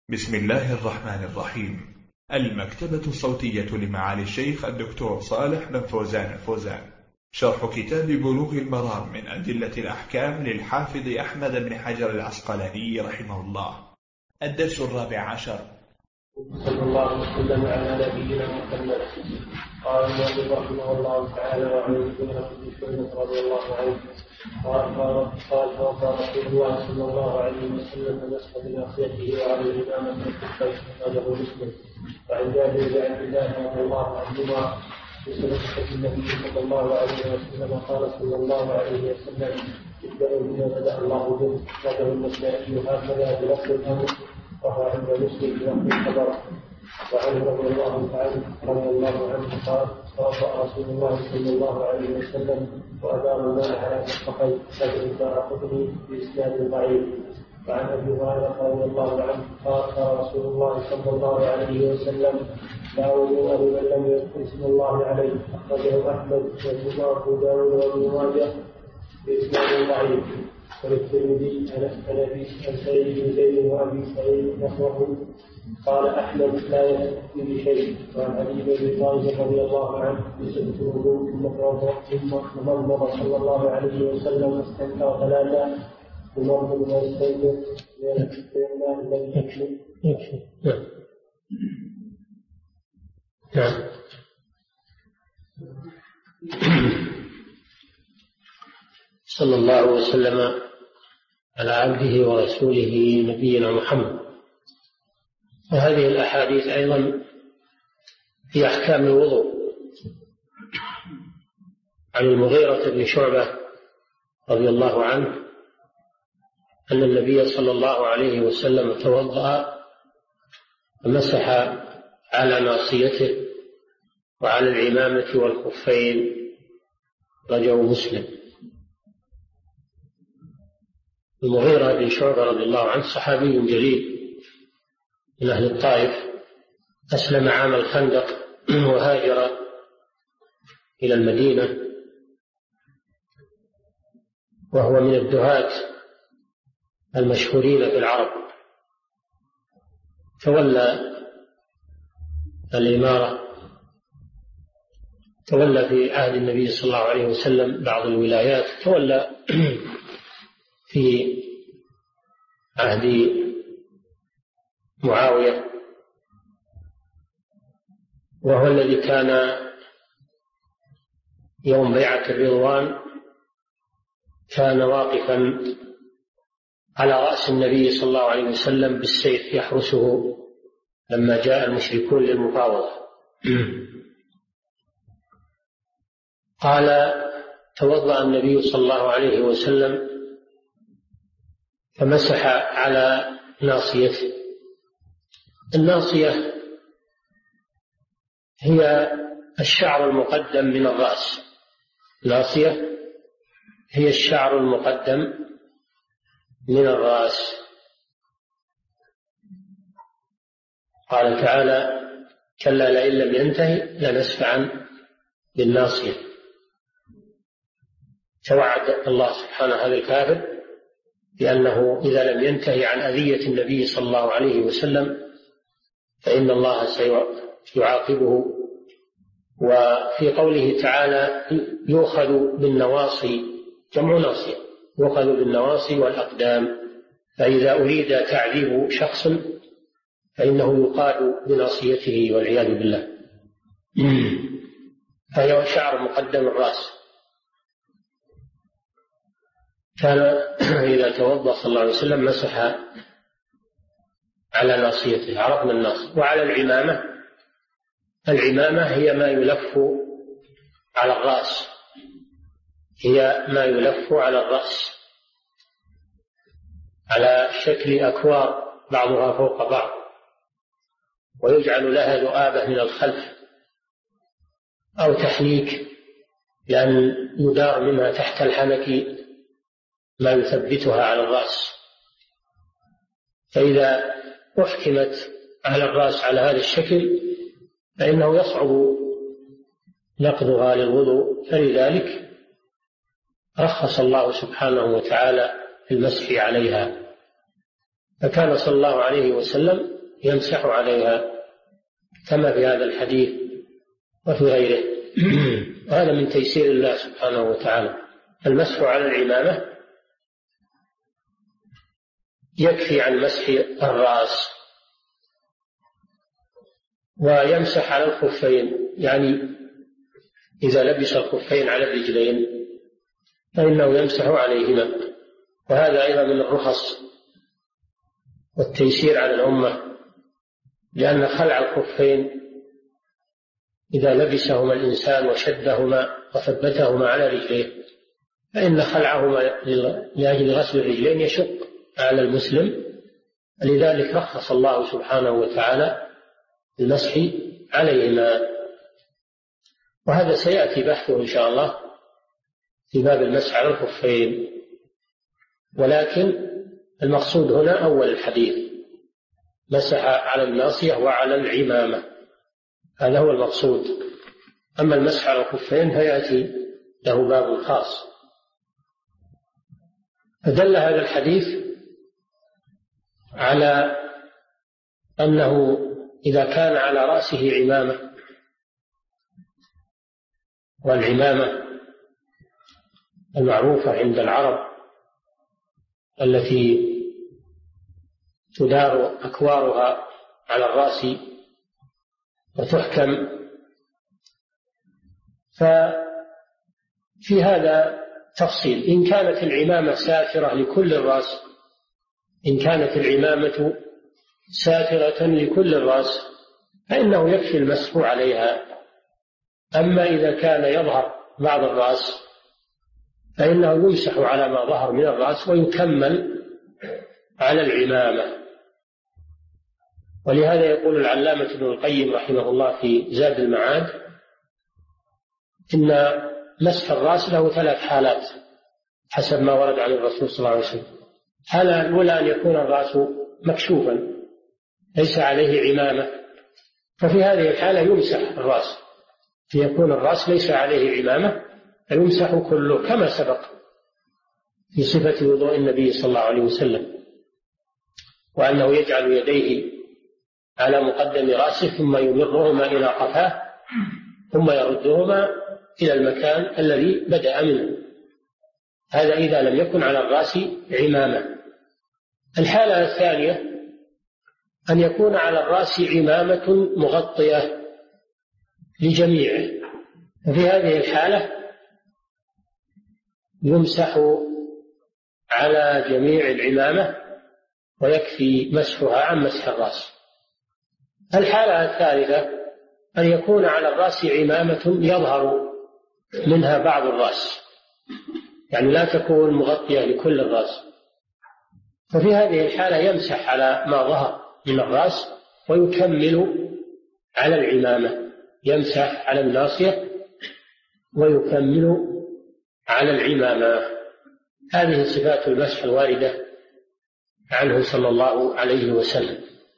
بسم الله الرحمن الرحيم. المكتبة الصوتية لمعالي الشيخ الدكتور صالح بن فوزان الفوزان، شرح كتاب بلوغ المرام من أدلة الأحكام للحافظ أحمد بن حجر العسقلاني رحمه الله. الدرس 14. صلى الله وسلم على نبينا محمد. قال النبي رحمه الله تعالى: وعن ابن مسعود رضي الله عنه قال توضأ رسول الله صلى الله عليه وسلم فمسح بناصيته وعلى الإمامة الكفين، أخرجه مسلم. وعن جابر بن عبد الله رضي الله عنهما بسنة النبي صلى الله عليه وسلم قال صلى الله عليه وسلم: ابدأوا بما بدأ الله به. أخرجه النسائي هكذا بلفظ الأمر، وهو عند مسلم بلفظ الخبر. وعنه رضي الله عنه قال: توضأ رسول الله صلى الله عليه وسلم وأدار الماء على مرفقيه، فجر الدارقطني بإسناد ضعيف. وعن أبي هريرة رضي الله عنه قال: رسول الله صلى الله عليه وسلم: لا وضوء لمن لم يذكر اسم الله عليه. أخرجه أحمد وأبو داود وابن ماجه بإسناد ضعيف. وللترمذي عن سعيد بن زيد وأبي سعيد نحوه. قال أحمد: لا يكفي بشيء. وعن علي بن أبي طالب رضي الله عنه بصفة الوضوء ثم مضمض صلى الله عليه وسلم واستنكر ثلاثة ومضمض واستنكر لأن الذي يكفي. نعم. صلى الله وسلم على عبده ورسوله نبينا محمد. وهذه الأحاديث أيضا في أحكام الوضوء. عن المغيرة بن شعبة رضي الله عنه أن النبي صلى الله عليه وسلم توضأ ومسح على ناصيته وعلى العمامة والخفين، رجاه مسلم. المغيرة بن شعبة رضي الله عنه صحابي جليل من أهل الطائف، أسلم عام الخندق وهاجر إلى المدينة، وهو من الدهاة المشهورين في العرب. تولى الإمارة، تولى في عهد النبي صلى الله عليه وسلم بعض الولايات، تولى في عهد معاوية، وهو الذي كان يوم بيعة الرضوان كان واقفا على رأس النبي صلى الله عليه وسلم بالسيف يحرسه لما جاء المشركون للمفاوضة. قال: توضأ النبي صلى الله عليه وسلم فمسح على ناصيته. الناصية هي الشعر المقدم من الرأس. الناصية هي الشعر المقدم من الرأس. قال تعالى: كلا لئن لم ينتهي لنسفعا بالناصية. توعد الله سبحانه هذا الكافر بأنه إذا لم ينتهي عن أذية النبي صلى الله عليه وسلم فإن الله سيعاقبه. وفي قوله تعالى: يؤخذ بالنواصي، جمع ناصية، يؤخذ بالنواصي والأقدام. فإذا أريد تعذيب شخص فإنه يقاد بناصيته والعياذ بالله، فهي شعر مقدم الرأس. كان إذا توضأ صلى الله عليه وسلم مسح على ناصيته، عرفنا الناصية. وعلى العمامة، العمامة هي ما يلف على الرأس، هي ما يلف على الرأس على شكل أكوار بعضها فوق بعض، ويجعل لها ذؤابة من الخلف أو تحنيك، لأن يدار منها تحت الحنك ما يثبتها على الرأس. فإذا أحكمت على الرأس على هذا الشكل فإنه يصعب نقضها للوضوء، فلذلك رخص الله سبحانه وتعالى في المسح عليها. فكان صلى الله عليه وسلم يمسح عليها كما في هذا الحديث وفي غيره. وهذا من تيسير الله سبحانه وتعالى. المسح على العمامة يكفي عن مسح الرأس، ويمسح على الخفين، يعني إذا لبس الخفين على الرجلين فإنه يمسح عليهما. وهذا أيضا من الرخص والتيسير على الأمة، لأن خلع الخفين إذا لبسهما الإنسان وشدهما وثبتهما على رجليه فإن خلعهما لأجل غسل الرجلين يشق على المسلم، لذلك رخص الله سبحانه وتعالى المسح عليهما. وهذا سيأتي بحثه إن شاء الله في باب المسح على الخفين، ولكن المقصود هنا أول الحديث مسح على الناصية وعلى العمامة، هذا هو المقصود. أما المسح على الخفين فيأتي له باب خاص. فدل هذا الحديث على أنه إذا كان على رأسه عمامة، والعمامة المعروفة عند العرب التي تدار أكوارها على الرأس وتحكم، ففي هذا تفصيل. إن كانت العمامة ساترة لكل الرأس، إن كانت العمامة ساترة لكل الرأس فإنه يكفي المسح عليها. أما إذا كان يظهر بعض الرأس فإنه يمسح على ما ظهر من الرأس ويكمل على العمامة. ولهذا يقول العلامة ابن القيم رحمه الله في زاد المعاد إن مسح الرأس له 3 حالات حسب ما ورد عن الرسول صلى الله عليه وسلم. الحالة الأولى أن يكون الرأس مكشوفا ليس عليه عمامة، ففي هذه الحالة يمسح الرأس، فيكون الرأس ليس عليه عمامة فيمسح كله كما سبق في صفة وضوء النبي صلى الله عليه وسلم، وأنه يجعل يديه على مقدم رأسه ثم يمرهما إلى قفاه ثم يردهما إلى المكان الذي بدأ منه. هذا إذا لم يكن على الرأس عمامة. الحالة الثانية أن يكون على الرأس عمامة مغطية لجميعه، ففي هذه الحالة يمسح على جميع العمامة ويكفي مسحها عن مسح الرأس. الحالة الثالثة أن يكون على الرأس عمامة يظهر منها بعض الرأس، يعني لا تكون مغطية لكل الرأس، ففي هذه الحالة يمسح على ما ظهر من الرأس ويكمل على العمامة، يمسح على الناصية ويكمل على العمامة. هذه صفات المسح الواردة عنه صلى الله عليه وسلم.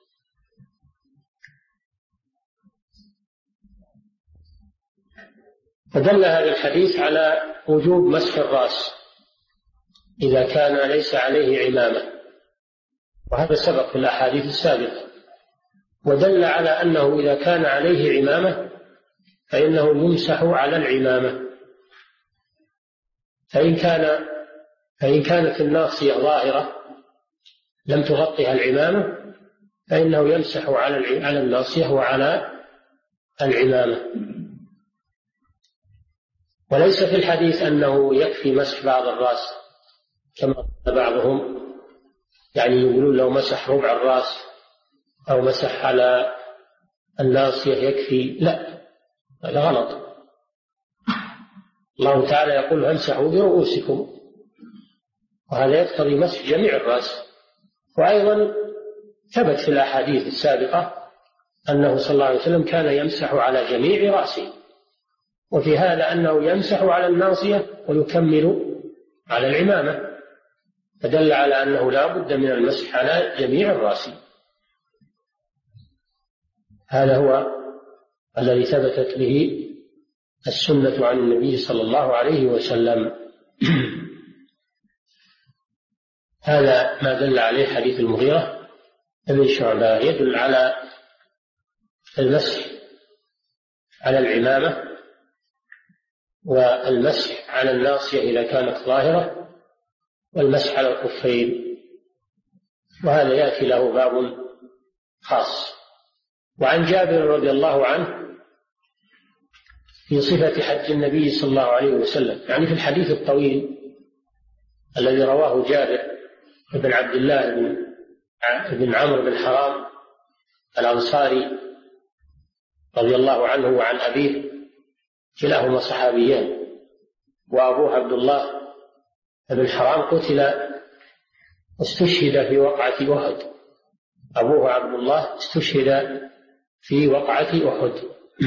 فدل هذا الحديث على وجوب مسح الرأس إذا كان ليس عليه عمامة، وهذا سبق في الأحاديث السابقة. ودل على أنه إذا كان عليه عمامة فإنه يمسح على العمامة، فإن كانت الناصية ظاهرة لم تغطها العمامة فإنه يمسح على الناصية وعلى العمامة. وليس في الحديث أنه يكفي مسح بعض الرأس كما قال بعضهم، يعني يقولون لو مسح ربع الرأس أو مسح على الناصية يكفي. لا، هذا غلط. الله تعالى يقول امسحوا برؤوسكم، وهذا يقتضي مسح جميع الرأس. وأيضا ثبت في الأحاديث السابقة أنه صلى الله عليه وسلم كان يمسح على جميع رأسه، وفي هذا أنه يمسح على الناصية ويكمل على العمامة، فدل على أنه لا بد من المسح على جميع الرأس. هذا هو الذي ثبتت به السنة عن النبي صلى الله عليه وسلم. هذا ما دل عليه حديث المغيرة بن شعبة يدل على المسح على العمامة والمسح على الناصية إذا كانت ظاهرة والمسح على الخفين، وهذا يأتي له باب خاص. وعن جابر رضي الله عنه في صفة حج النبي صلى الله عليه وسلم، يعني في الحديث الطويل الذي رواه جابر بن عبد الله بن عمرو بن حرام الأنصاري رضي الله عنه وعن أبيه، كلاهما صحابيان، وأبوه عبد الله بن حرام استشهد في وقعة أحد. أبوه عبد الله استشهد في وقعة أحد.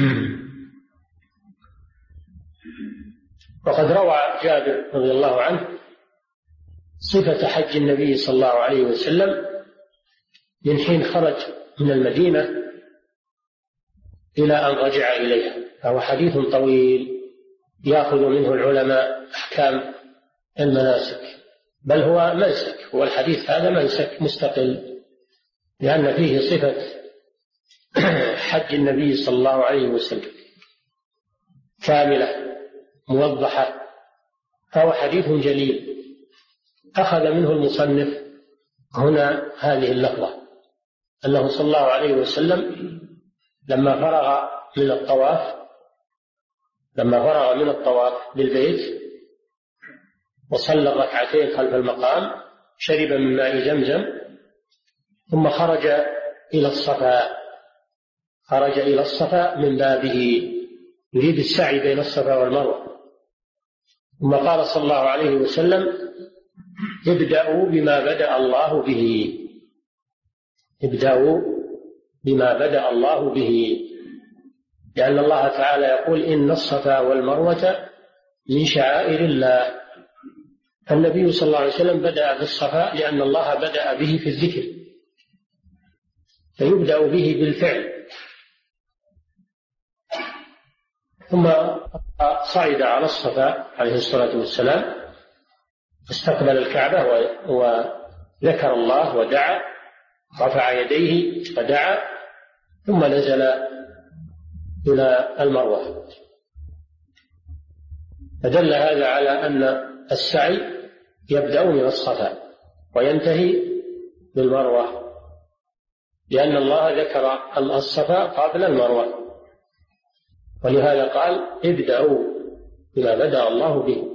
وقد روى جابر رضي الله عنه صفة حج النبي صلى الله عليه وسلم من حين خرج من المدينة إلى أن رجع إليها، فهو حديث طويل يأخذ منه العلماء أحكام المناسك، بل هو منسك، هو الحديث هذا منسك مستقل، لأن فيه صفة حج النبي صلى الله عليه وسلم كاملة موضحة، فهو حديث جليل. أخذ منه المصنف هنا هذه اللفظة، أنه صلى الله عليه وسلم لما فرغ من الطواف بالبيت وصلى الركعتين خلف المقام شرب من ماء زمزم، ثم خرج إلى الصفا من بابه يريد السعي بين الصفا والمروة، ثم قال صلى الله عليه وسلم: ابدأوا بما بدأ الله به، لأن الله تعالى يقول: إن الصفا والمروة من شعائر الله. فالنبي صلى الله عليه وسلم بدأ بالصفا لأن الله بدأ به في الذكر، فيبدأ به بالفعل. ثم صعد على الصفا عليه الصلاة والسلام، استقبل الكعبة وذكر الله ودعا، رفع يديه فدعا، ثم نزل إلى المروة. فدل هذا على أن السعي يبدأ من الصفا وينتهي بالمروة، لأن الله ذكر الصفا قبل المروة، ولهذا قال: ابدأوا بما بدأ الله به.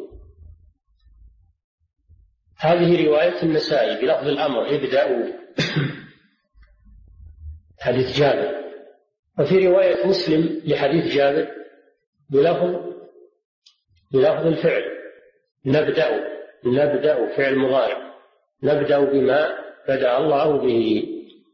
هذه رواية النسائي بلفظ الأمر: ابدأوا، حديث جابر. وفي رواية مسلم لحديث جابر بلفظ الفعل: نبدأ فعل مضارع، نبدأ بما بدأ الله به.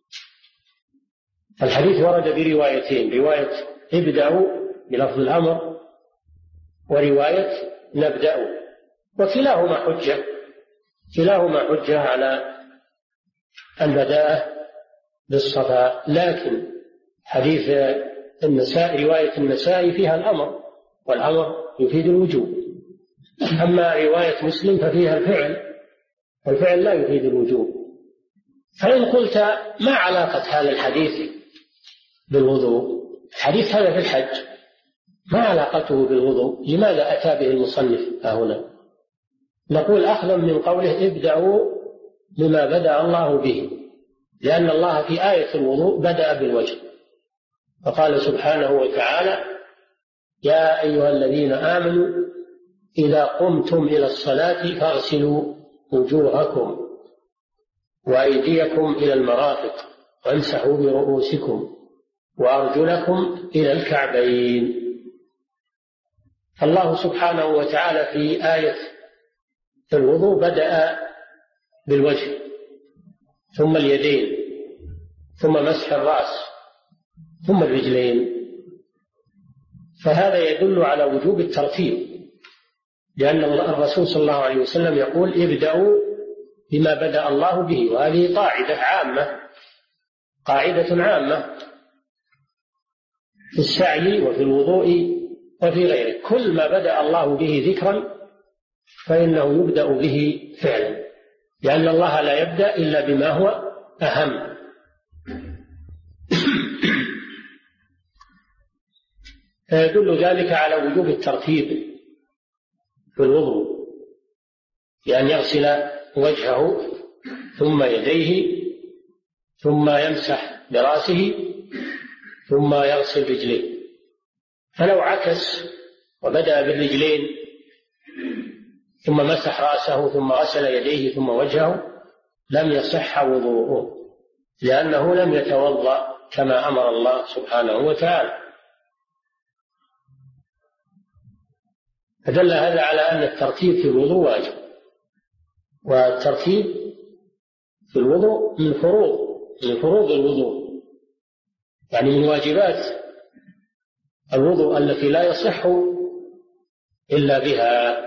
الحديث ورد بروايتين: رواية ابدأوا بلفظ الأمر، ورواية نبدأ، وكلاهما حجة على البداءة بالصفا. لكن حديث النساء رواية النساء فيها الأمر، والأمر يفيد الوجوب، أما رواية مسلم ففيها الفعل، والفعل لا يفيد الوجوب. فإن قلت: ما علاقة هذا الحديث بالوضوء؟ الحديث هذا في الحج، ما علاقته بالوضوء؟ لماذا أتى به المصنف هنا؟ نقول: أخذا من قوله: ابدأوا بما بدأ الله به، لأن الله في آية الوضوء بدأ بالوجه، فقال سبحانه وتعالى: يا أيها الذين آمنوا إذا قمتم إلى الصلاة فاغسلوا وجوهكم وأيديكم إلى المرافق وامسحوا برؤوسكم وأرجلكم إلى الكعبين. الله سبحانه وتعالى في آية الوضوء بدأ بالوجه، ثم اليدين، ثم مسح الرأس، ثم الرجلين، فهذا يدل على وجوب الترتيب، لأن الرسول صلى الله عليه وسلم يقول: ابدأوا بما بدأ الله به. وهذه قاعدة عامة في السعي وفي الوضوء وفي غيره، كل ما بدأ الله به ذكرا فإنه يبدأ به فعلا، لأن الله لا يبدأ إلا بما هو أهم، فيدل ذلك على وجوب الترتيب في الوضوء، بأن يغسل وجهه ثم يديه ثم يمسح برأسه ثم يغسل رجليه. فلو عكس وبدأ بالرجلين ثم مسح رأسه ثم غسل يديه ثم وجهه لم يصح وضوءه، لأنه لم يتوضأ كما أمر الله سبحانه وتعالى. فدل هذا على أن الترتيب في الوضوء واجب، والترتيب في الوضوء من فروض الوضوء، يعني من واجبات الوضوء التي لا يصح إلا بها.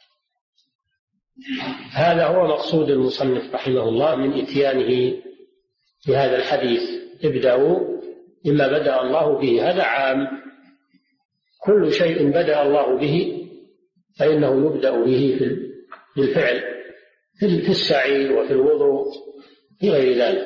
هذا هو مقصود المصنف رحمه الله من إتيانه بهذا الحديث: ابدأوا بما بدأ الله به. هذا عام، كل شيء بدأ الله به فإنه يبدأ به بالفعل، في السعي وفي الوضوء في غير ذلك.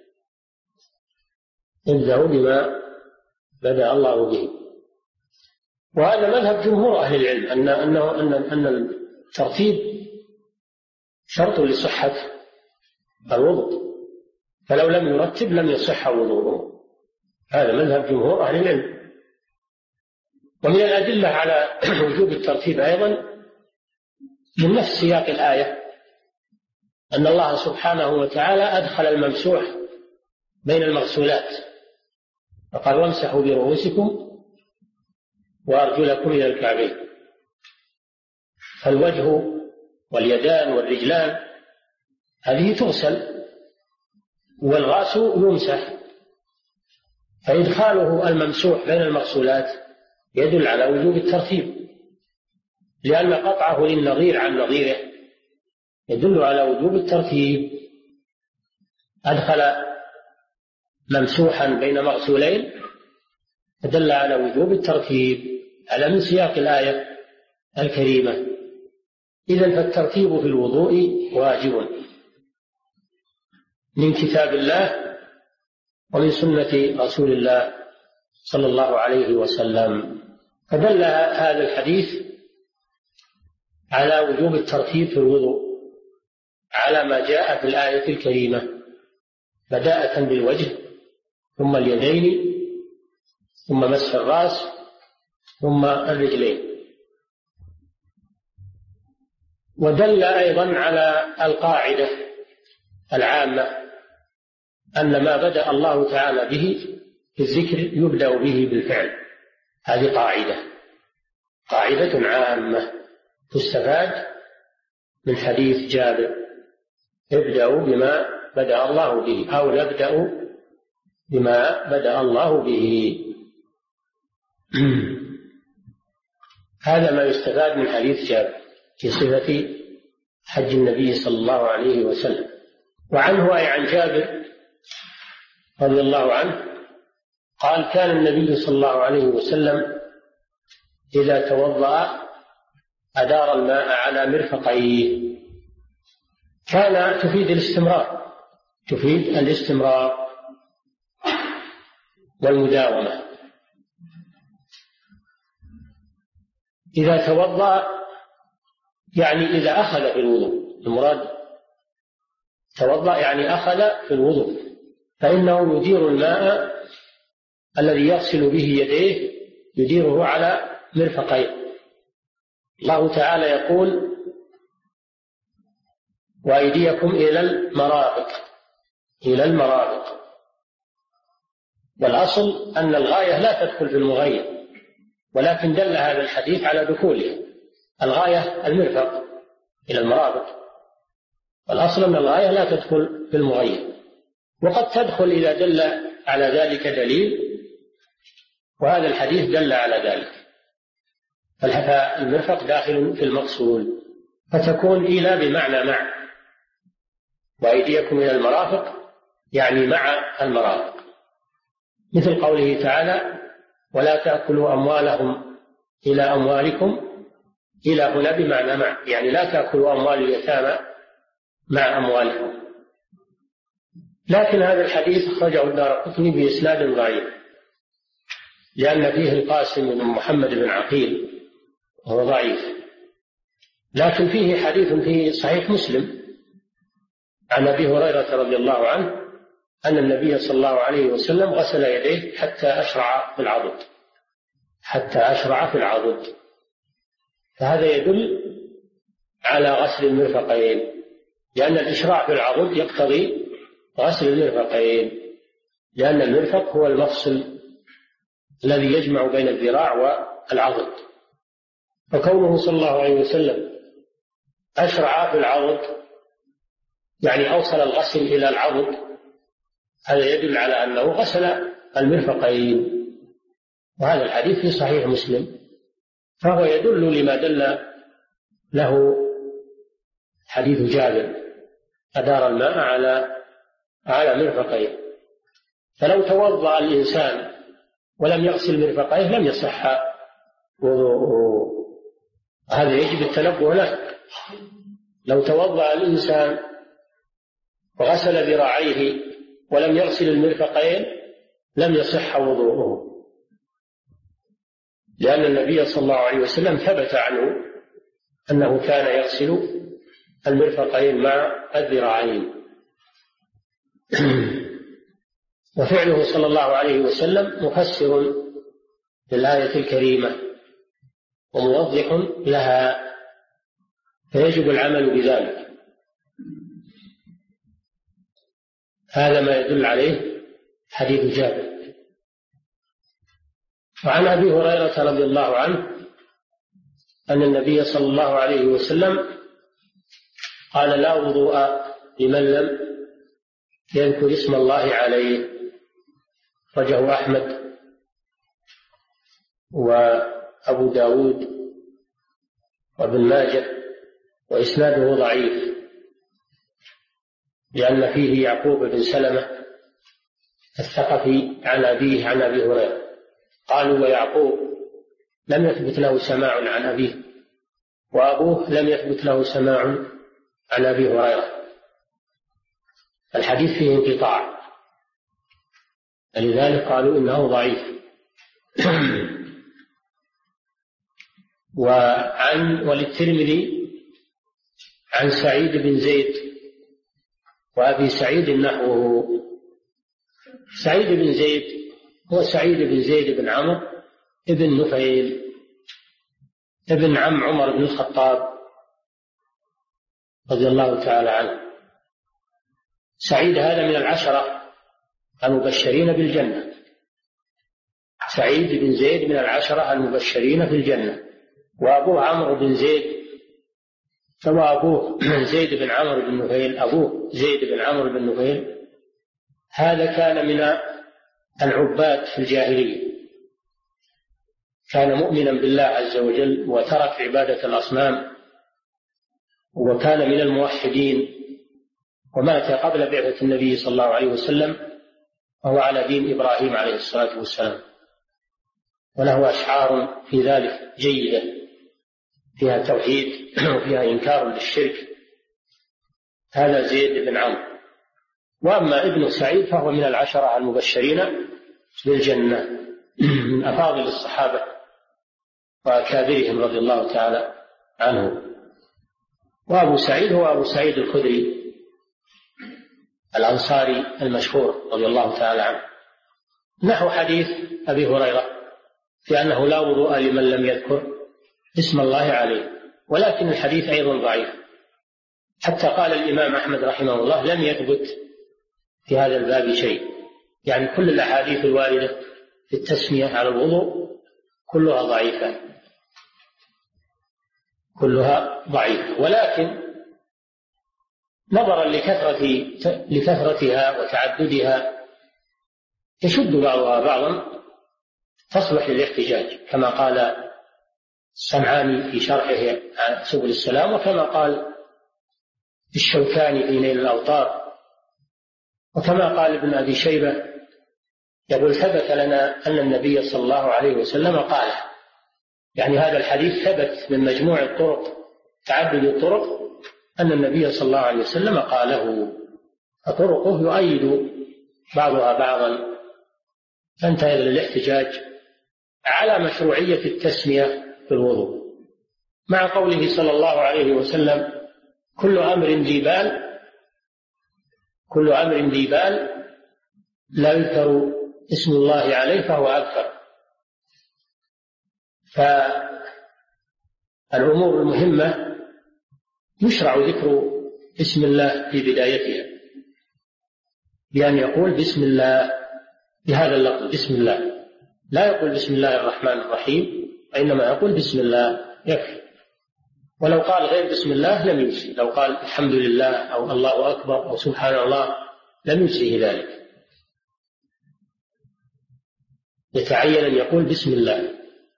ابدأوا بما بدأ الله به. وهذا مذهب جمهور أهل العلم أن الترتيب شرط لصحة الوضوء، فلو لم يرتب لم يصح وضوءه. هذا مذهب جمهور أهل العلم. ومن الأدلة على وجوب الترتيب أيضا من نفس سياق الآية أن الله سبحانه وتعالى أدخل الممسوح بين المغسولات، فقال: وامسحوا برؤوسكم وأرجلكم إلى الكعبين. فالوجه واليدان والرجلان هذه تغسل، والرأس يمسح، فإدخاله الممسوح بين المغسولات يدل على وجوب الترتيب، لأن قطعه للنظير عن نظيره يدل على وجوب الترتيب. أدخل ممسوحا بين مغسولين فدل على وجوب الترتيب. هذا من سياق الآية الكريمة. إذن فالترتيب في الوضوء واجب من كتاب الله ومن سنة رسول الله صلى الله عليه وسلم. فدل هذا الحديث على وجوب الترتيب في الوضوء على ما جاء في الآية الكريمة، بداءة بالوجه ثم اليدين ثم مسح الرأس ثم الرجلين. ودل أيضا على القاعدة العامة أن ما بدأ الله تعالى به في الذكر يبدأ به بالفعل. هذه قاعدة عامة تستفاد من حديث جابر: ابدأوا بما بدأ الله به، أو نبدأ بما بدأ الله به. هذا ما يستفاد من حديث جابر في صفة حج النبي صلى الله عليه وسلم. وعنه أي عن جابر رضي الله عنه قال: كان النبي صلى الله عليه وسلم إذا توضأ أدار الماء على مرفقيه. كان تفيد الاستمرار والمداومة. إذا توضأ يعني إذا أخذ في الوضوء، المراد توضأ يعني أخذ في الوضوء، فإنه يدير الماء الذي يغسل به يديه يديره على مرفقيه. الله تعالى يقول: وأيديكم إلى المرافق. والأصل أن الغاية لا تدخل في المغير، ولكن دل هذا الحديث على دخولها. الغاية المرفق إلى المرافق، والأصل أن الغاية لا تدخل في المغير، وقد تدخل إذا دل على ذلك دليل، وهذا الحديث دل على ذلك. فالمرفق داخل في المقصود، فتكون إلى بمعنى مع. وأيديكم إلى المرافق يعني مع المرافق، مثل قوله تعالى: ولا تأكلوا أموالهم إلى أموالكم. إلى هنا بمعنى مع، يعني لا تأكلوا أموال اليتامى مع أموالكم. لكن هذا الحديث أخرجه الدارقطني بإسناد ضعيف، لأن فيه القاسم بن محمد بن عقيل وهو ضعيف. لكن فيه حديث في صحيح مسلم عن أبي هريرة رضي الله عنه أن النبي صلى الله عليه وسلم غسل يديه حتى أشرع في العضد، فهذا يدل على غسل المرفقين، لأن الإشراع في العضد يقتضي غسل المرفقين، لأن المرفق هو المفصل الذي يجمع بين الذراع والعضد. فكونه صلى الله عليه وسلم أشرع في العضد يعني أوصل الغسل إلى العضد، هذا يدل على أنه غسل المرفقين، وهذا الحديث في صحيح مسلم، فهو يدل لما دل له حديث جابر أدار الماء على مرفقيه. فلو توضأ الإنسان ولم يغسل مرفقيه لم يصح وضوءه، هذا يجب التنبه له. لو توضأ الإنسان وغسل ذراعيه ولم يغسل المرفقين لم يصح وضوءه، لأن النبي صلى الله عليه وسلم ثبت عنه أنه كان يغسل المرفقين مع الذراعين. وفعله صلى الله عليه وسلم مفسر للآية الكريمة وموضح لها، فيجب العمل بذلك. هذا ما يدل عليه حديث جابر. وعن أبي هريرة رضي الله عنه أن النبي صلى الله عليه وسلم قال: لا وضوء لمن لم يذكر اسم الله عليه، أخرجه أحمد وأبو داود وابن ماجه، وإسناده ضعيف لأن فيه يعقوب بن سلمة الثقفي عن أبيه عن أبي هريرة. قالوا: ويعقوب لم يثبت له سماع عن أبيه، وأبوه لم يثبت له سماع عن أبي هريرة. الحديث فيه انقطاع، لذلك قالوا إنه ضعيف. وللترمذي عن سعيد بن زيد وأبي سعيد نحوه. سعيد بن زيد هو سعيد بن زيد بن عمرو ابن نفيل ابن عم عمر بن الخطاب رضي الله تعالى عنه. سعيد هذا من العشرة المبشرين بالجنة، سعيد بن زيد من العشرة المبشرين في الجنة، وأبوه عمرو بن زيد، فأبوه زيد بن عمرو بن نفيل، أبوه زيد بن عمرو بن نفيل هذا كان من العباد في الجاهلية، كان مؤمنا بالله عز وجل وترك عبادة الأصنام، وكان من الموحدين، ومات قبل بعثة النبي صلى الله عليه وسلم وهو على دين إبراهيم عليه الصلاة والسلام، وله أشعار في ذلك جيدة فيها توحيد وفيها إنكار للشرك. هذا زيد بن عمرو. وأما ابن سعيد فهو من العشرة المبشرين بالجنة، من أفاضل الصحابة وأكابرهم رضي الله تعالى عنه. وأبو سعيد هو أبو سعيد الخدري الأنصاري المشهور رضي الله تعالى عنه، نحو حديث أبي هريرة في أنه لا وضوء لمن لم يذكر اسم الله عليه، ولكن الحديث أيضا ضعيف، حتى قال الإمام أحمد رحمه الله: لم يثبت في هذا الباب شيء، يعني كل الأحاديث الواردة في التسمية على الوضوء كلها ضعيفة، ولكن نظرا لكثرتها وتعددها يشد بعضها بعضا تصلح للاحتجاج، كما قال الصنعاني في شرحه سبل السلام، وكما قال الشوكاني في نيل الأوطار، وكما قال ابن أبي شيبة يقول: ثبت لنا أن النبي صلى الله عليه وسلم قال، يعني هذا الحديث ثبت من مجموع الطرق، تعدد الطرق، أن النبي صلى الله عليه وسلم قاله، فطرقه يؤيد بعضها بعضا، فانتهى إلى الاحتجاج على مشروعية التسمية في الوضوء، مع قوله صلى الله عليه وسلم: كل أمر ذي بال لا يذكر اسم الله عليه فهو أكثر. فالأمور المهمة يشرع ذكر اسم الله في بدايتها بأن يقول بسم الله بهذا اللفظ، بسم الله، لا يقول بسم الله الرحمن الرحيم، وإنما يقول بسم الله يكفي. ولو قال غير بسم الله لم يجزي، لو قال الحمد لله أو الله أكبر أو سبحان الله لم يجزيه ذلك، يتعين أن يقول بسم الله.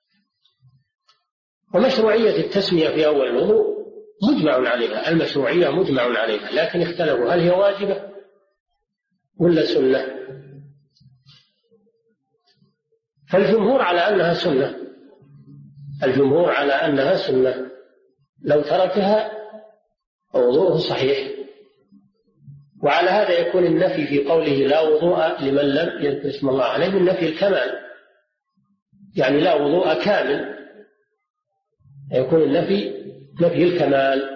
ومشروعية التسمية في أول الوضوء مجمع عليها، المشروعية مجمع عليها، لكن اختلفوا هل هي واجبة ولا سنة؟ فالجمهور على أنها سنة، الجمهور على أنها سنة، لو تركها وضوءه صحيح. وعلى هذا يكون النفي في قوله لا وضوء لمن لم يذكر اسم الله عليه من نفي الكمال، يعني لا وضوء كامل، يكون النفي نفي الكمال.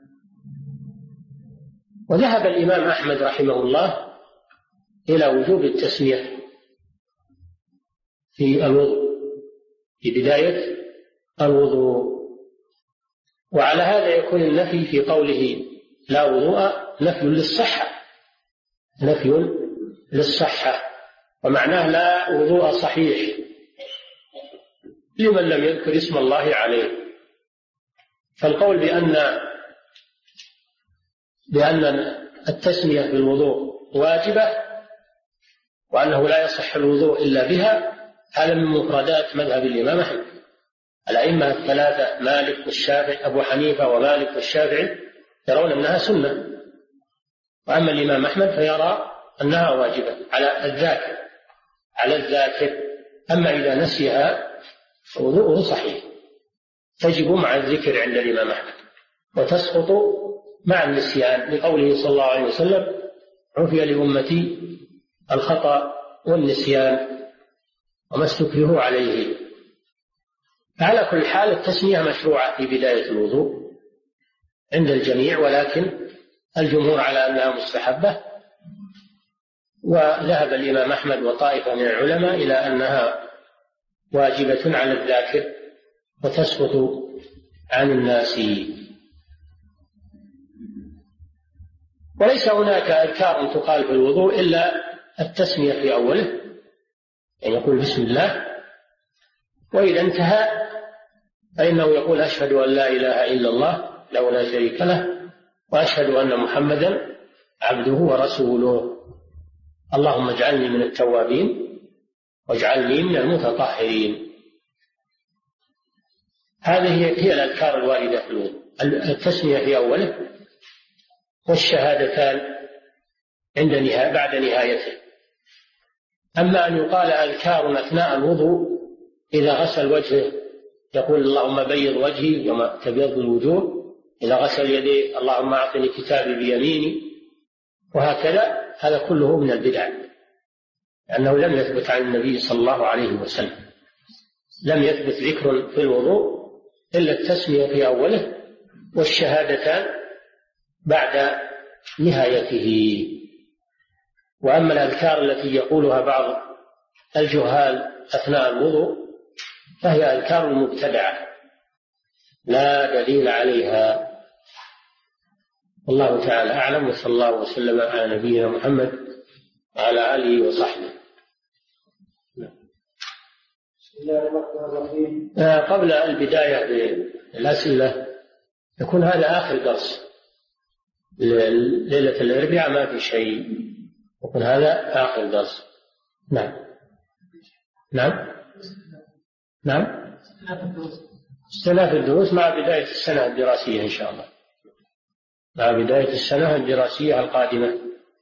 وذهب الإمام أحمد رحمه الله إلى وجوب التسمية في الوضوء في بداية الوضوء، وعلى هذا يكون النفي في قوله لا وضوء نفي للصحة، نفي للصحة، ومعناه لا وضوء صحيح لمن لم يذكر اسم الله عليه. فالقول بأن التسمية بالوضوء واجبة وأنه لا يصح الوضوء إلا بها هذا من مفردات مذهب الإمام أحمد. الأئمة الثلاثة مالك والشافعي، أبو حنيفة ومالك والشافعي يرون أنها سنة، وأما الإمام أحمد فيرى أنها واجبة على الذاكر. أما إذا نسيها وضوءه صحيح، تجب مع الذكر عند الإمام أحمد وتسقط مع النسيان، لقوله صلى الله عليه وسلم: عفي لأمتي الخطأ والنسيان وما استكرهوا عليه. على كل حال التسمية مشروعة في بداية الوضوء عند الجميع، ولكن الجمهور على أنها مستحبة، وذهب الإمام أحمد وطائفة من العلماء إلى أنها واجبة على الذاكر وتسقط عن الناس. وليس هناك أذكار تقال في الوضوء إلا التسمية في أوله، يعني يقول بسم الله، وإذا انتهى فإنه يقول أشهد أن لا إله إلا الله له لا شريك له وأشهد أن محمدا عبده ورسوله، اللهم اجعلني من التوابين واجعلني من المتطهرين. هذه هي الأذكار الواردة في الوضوء، التسمية في أوله والشهادتان بعد نهايته. أما أن يقال أذكار أثناء الوضوء إذا غسل وجهه يقول اللهم بيض وجهي يوم تبيض الوجوه، إذا غسل يديه اللهم أعطني كتابي بيميني، وهكذا، هذا كله من البدع، لأنه لم يثبت عن النبي صلى الله عليه وسلم. لم يثبت ذكر في الوضوء إلا التسمية في أوله والشهادتان بعد نهايته. وأما الأذكار التي يقولها بعض الجهال أثناء الوضوء فهي أذكار مبتدعة لا دليل عليها. والله تعالى أعلم، وصلى الله وسلم على نبينا محمد وعلى آله وصحبه. قبل البداية بالأسئلة يكون هذا آخر درس ليلة الأربعاء، ما في شيء، يكون هذا آخر درس. نعم استئناف الدروس مع بداية السنة الدراسية إن شاء الله، مع بداية السنة الدراسية القادمة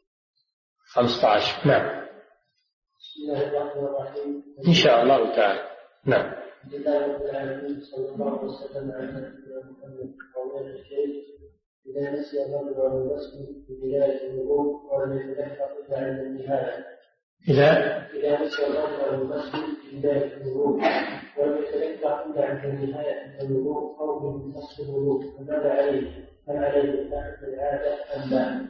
15. نعم بسم الله الرحمن الرحيم. إن شاء الله تعالى. نعم. الحمد لله رب العالمين، صلى الله وسلم على نبينا محمد وعلى آله إذا نسي الرجل عن الغسل في بداية الوضوء ولم يتذكر إلا عند النهاية. إذا نسي الرجل عن الغسل في بداية الوضوء ولم يتذكر إلا عند النهاية من الوضوء أو من نصف الوضوء فماذا عليه؟ هل عليه إتاحة العادة أم لا؟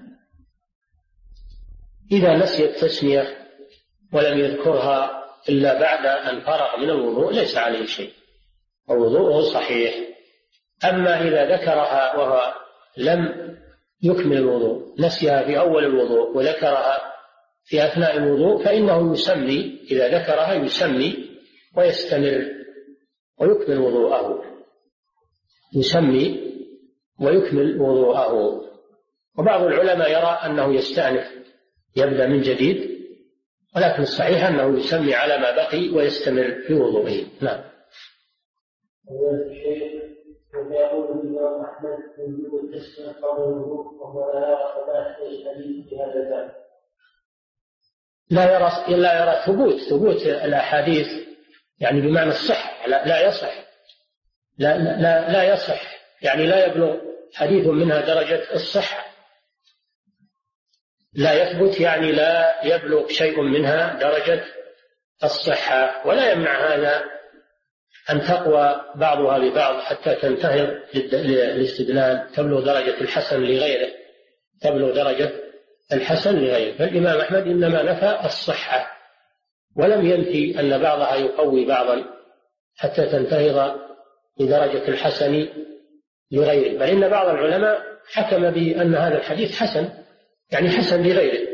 إذا نسي التسمية ولم يذكرها إلا بعد أن فرغ من الوضوء ليس عليه شيء، ووضوءه صحيح. أما إذا ذكرها وهو لم يكمل الوضوء، نسيها في أول الوضوء وذكرها في أثناء الوضوء، فإنه يسمي، إذا ذكرها يسمي ويستمر ويكمل وضوءه، يسمي ويكمل وضوءه. وبعض العلماء يرى أنه يستأنف يبدأ من جديد، ولكن الصحيح أنه يسمي على ما بقي ويستمر في وضوءه. نعم. ويقول الإمام أحمد وجوب التسمية قبل الوضوء وهو لا يرى ثبات أي حديث في هذا الباب. لا يرى ثبوت الأحاديث، يعني بمعنى الصحة، لا يصح، لا يصح، يعني لا يبلغ حديث منها درجة الصحة، لا يثبت، يعني لا يبلغ شيء منها درجة الصحة، ولا يمنع هذا أن تقوى بعضها ببعض حتى تنتهي الاستدلال، تبلغ درجة الحسن لغيره، فالإمام أحمد إنما نفى الصحة ولم ينفي أن بعضها يقوي بعضا حتى تنتهي لدرجة الحسن لغيره، بل إن بعض العلماء حكم بأن هذا الحديث حسن، يعني حسن لغيره.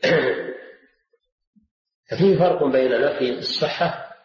ففيه فرق بين نفي الصحة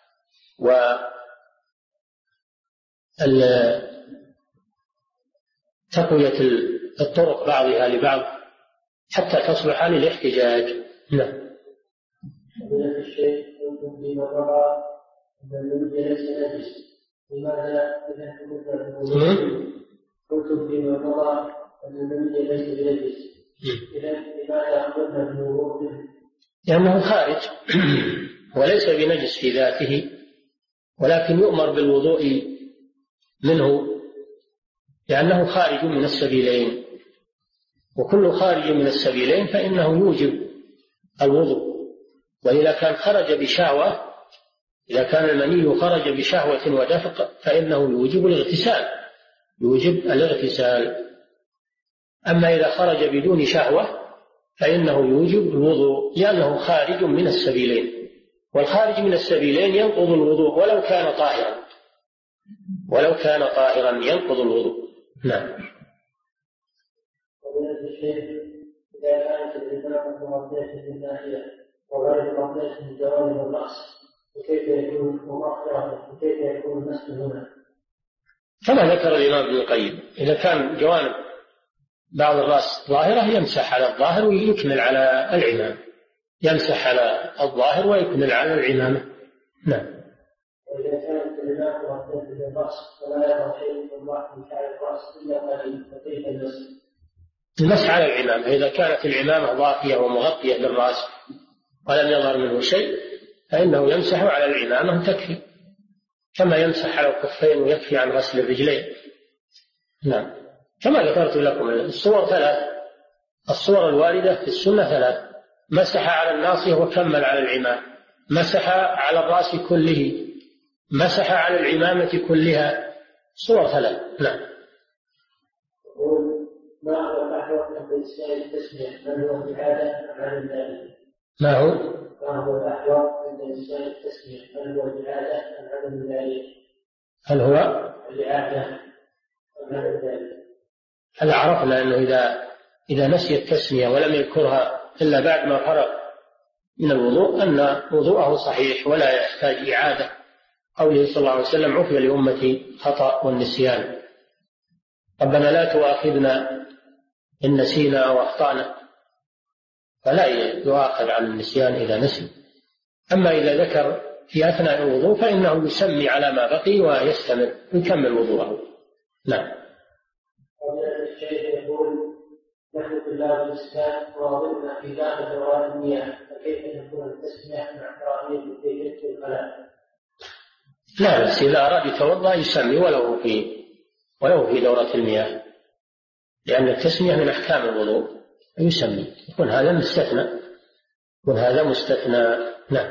تقوية الطرق بعضها لبعض حتى تصلح للاحتجاج. نعم. فضيلة الشيخ، قلتم فيما مضى أن النبي ليس نجس، لماذا إذا كنت قلتم فيما مضى أن النبي ليس بنجس، إذا لماذا قلنا بالوضوء؟ لأنه خارج وليس بنجس في ذاته، ولكن يؤمر بالوضوء منه لأنه خارج من السبيلين، وكل خارج من السبيلين فإنه يوجب الوضوء. وإذا كان خرج بشهوة، إذا كان المني خرج بشهوة ودفق فإنه يوجب الاغتسال. أما إذا خرج بدون شهوة فإنه يوجب الوضوء، لأنه خارج من السبيلين، والخارج من السبيلين ينقض الوضوء ولو كان طاهرا ينقض الوضوء. نعم. فضيلة الشيخ، إذا كانت العبادة مغطية بالناحية وغير مغطية بجوانب الرأس وكيف يكون المسح هنا؟ كما ذكر الإمام ابن القيم، إذا كان جوانب بعض الرأس ظاهرة يمسح على الظاهر ويكمل على العمامة، يمسح على الظاهر ويكمل على العمامة. نعم. وإذا كانت العبادة مغطية بالرأس فلا يرى شيء من ضعف شعر الرأس إلا قليل، فكيف المسح؟ المسح على العمامة، إذا كانت العمامة ضافية ومغطية للرأس ولم يظهر منه شيء فإنه يمسح على العمامة تكفي، كما يمسح على الكفين ويكفي عن غسل الرجلين. نعم. كما ذكرت لكم الصور ثلاث، الصور الواردة في السنة ثلاث: مسح على الناصية وكمل على العمامة، مسح على الرأس كله، مسح على العمامة كلها، صور ثلاث. نعم. ما هو الأحوط عند إنسان التسمية؟ هل هو الإعادة أم عن الإعادة؟ ما هو الأحوط عند إنسان التسمية؟ هل هو الإعادة أم عن الإعادة؟ هل هو الإعادة أم عن الإعادة؟ هل عرفنا أنه إذا نسي التسمية ولم يذكرها إلا بعد ما فرغ من الوضوء أن وضوءه صحيح ولا يحتاج إعادة، قوله صلى الله عليه وسلم: عفي لأمتي خطأ والنسيان، ربنا لا تؤاخذنا إن نسينا أو أخطأنا، فلا يؤاخذ عن النسيان إذا نسي. أما إذا ذكر في أثناء الوضوء فإنه يسمي على ما بقي ويستمر ويكمل وضوءه. نعم. الشيخ يقول: نحن طلاب الإسلام وظلنا في داخل دورات المياه، فكيف تكون التسمية مع كراهية كيفية الخلاء؟ لا، بس إذا أراد يتوضأ يسمي ولو في دورة المياه، لأن التسمية من أحكام الوضوء يسمي، يكون هذا مستثنى، يكون هذا مستثنى. نعم.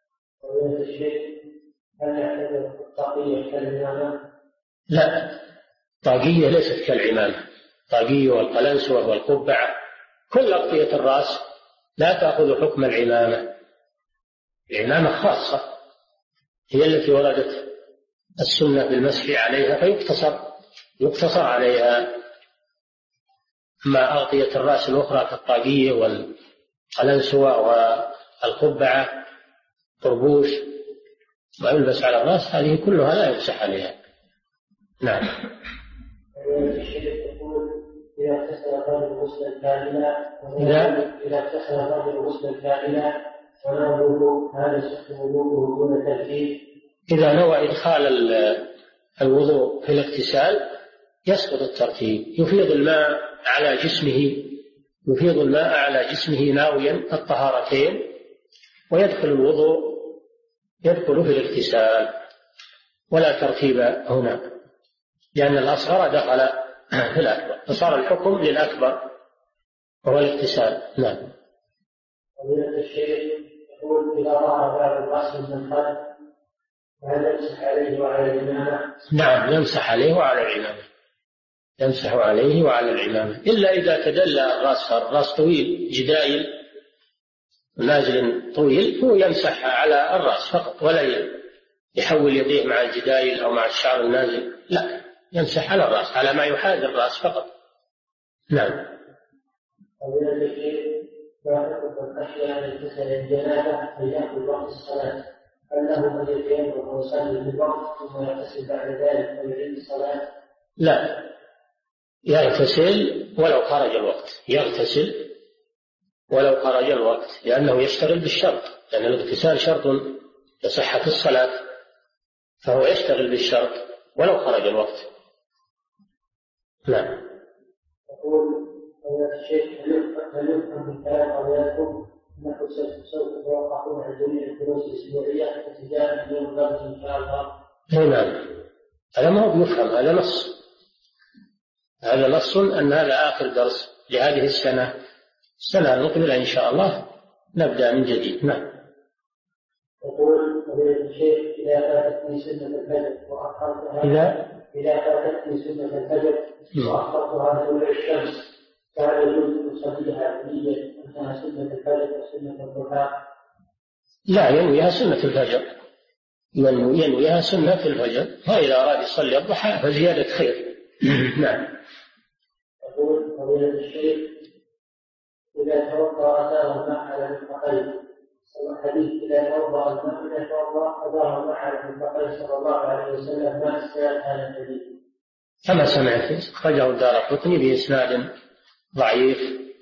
هل يعتبر الطاقية كالعمامة؟ لا، الطاقية ليست كالعمامة. الطاقية والقلنسوة والقبعة كل أغطية الرأس لا تأخذ حكم العمامة. العمامة خاصة، هي التي وردت السنة بالمسح عليها فيقتصر عليها. أما أغطية الرأس الأخرى كالطاقية والقلنسوة والقبعة طربوش ما يلبس على الرأس، هذه كلها لا يمسح عليها. نعم. إذا اغتسل الرجل غسلا كاملا ونوى هذا يصح وضوءه دون ترتيب. إذا نوى إدخال الوضوء في الاغتسال يسقط الترتيب، يفيض الماء على جسمه ناويا الطهارتين، ويدخل الوضوء يدخل في الاغتسال، ولا ترتيب هنا، لأن الأصغر دخل في الأكبر، فصار الحكم للأكبر وهو الاغتسال. نعم. فضيلة الشيخ يقول إذا رأى بعض الرأس من الخلف فهل يمسح عليه وعلى العمامة؟ نعم، يمسح عليه وعلى العمامة، يمسح عليه وعلى العمامة، إلا إذا تدلى الرأس طويل جدايل نازل طويل، هو يمسح على الرأس فقط، ولا يحول يديه مع الجدايل أو مع الشعر النازل، لا، يمسح على الرأس على ما يحاذي الرأس فقط. نعم. فضيلة الشيخ يعتقد الأشياء أن يغتسل الجنابة فيأخذ وقت الصلاة، هل له أن يتيمم ويصلي بالوقت ثم يغتسل بعد ذلك ويعيد الصلاة؟ لا، يغتسل ولو خرج الوقت، يغتسل ولو خرج الوقت، لأنه يشتغل بالشرط، لأن الاغتسال شرط لصحة الصلاة، فهو يشتغل بالشرط ولو خرج الوقت. نعم. يقول فضيلة الشيخ هل يفهم من كلام أولادكم أنكم سوف توقفون عن جميع الدروس الأسبوعية ابتداء من يوم الغد إن شاء الله؟ نعم، هذا ما هو بيفهم، هذا نص أن هذا آخر درس لهذه السنة المقبلة إن شاء الله نبدأ من جديد. نعم. يقول فضيلة الشيخ إذا فاتتني سنة الفجر وأخرتها طلوع الشمس فهل يجوز أصليها بنية أنها سنة الفجر وسنة الضحى؟ لا، ينويها سنة الفجر، ينويها سنة الفجر، وإذا أراد يصلي الضحى فزيادة خير. نعم. يقول فضيلة الشيخ إذا توضأ أدار الماء على المرفقين، الحديث إذا توضأ الماء أدار الماء على المرفقين صلى الله عليه وسلم، ما إسناد هذا الحديث؟ كما سمعت أخرجه الدارقطني بإسناد ضعيف،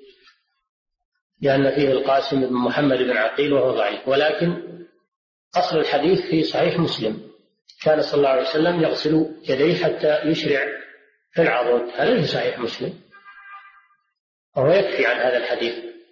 لأن فيه القاسم بن محمد بن عقيل وهو ضعيف، ولكن أصل الحديث في صحيح مسلم، كان صلى الله عليه وسلم يغسل يديه حتى يشرع في العضد، هذا في صحيح مسلم، وهو يكفي عن هذا الحديث.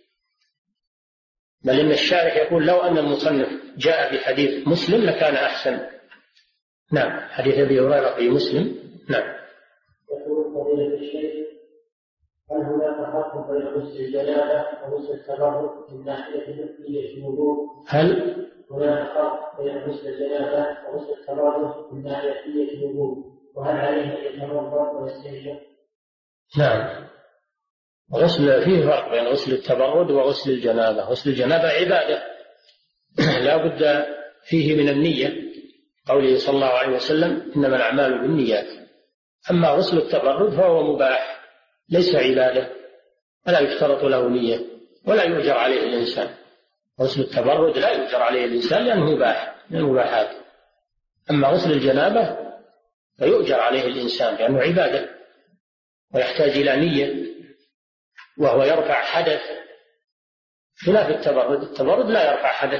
بل إن الشارح يقول لو أن المصنف جاء بحديث مسلم لكان أحسن. نعم، حديث أبي هريرة في مسلم. نعم. يقول فضيلة الشيخ هل هناك فرق بين غسل الجنابة وغسل التبرد من ناحية نية الوضوء؟ هل هناك فرق بين غسل الجنابة وغسل التبرد من ناحية نية الوضوء، وهل عليه أن يتوضأ ويستنشق؟ نعم، فيه فرق بين غسل التبرد وغسل الجنابة. غسل الجنابة عبادة لا بد فيه من النية، قوله صلى الله عليه وسلم إنما الأعمال بالنيات. أما غسل التبرد فهو مباح ليس عبادة، ولا يشترط له نية ولا يؤجر عليه الإنسان. غسل التبرد لا يؤجر عليه الإنسان لأنه مباح من المباحات. أما غسل الجنابة فيؤجر عليه الإنسان لأنه عبادة ويحتاج إلى نية، وهو يرفع حدث خلاف التبرد لا يرفع حدث.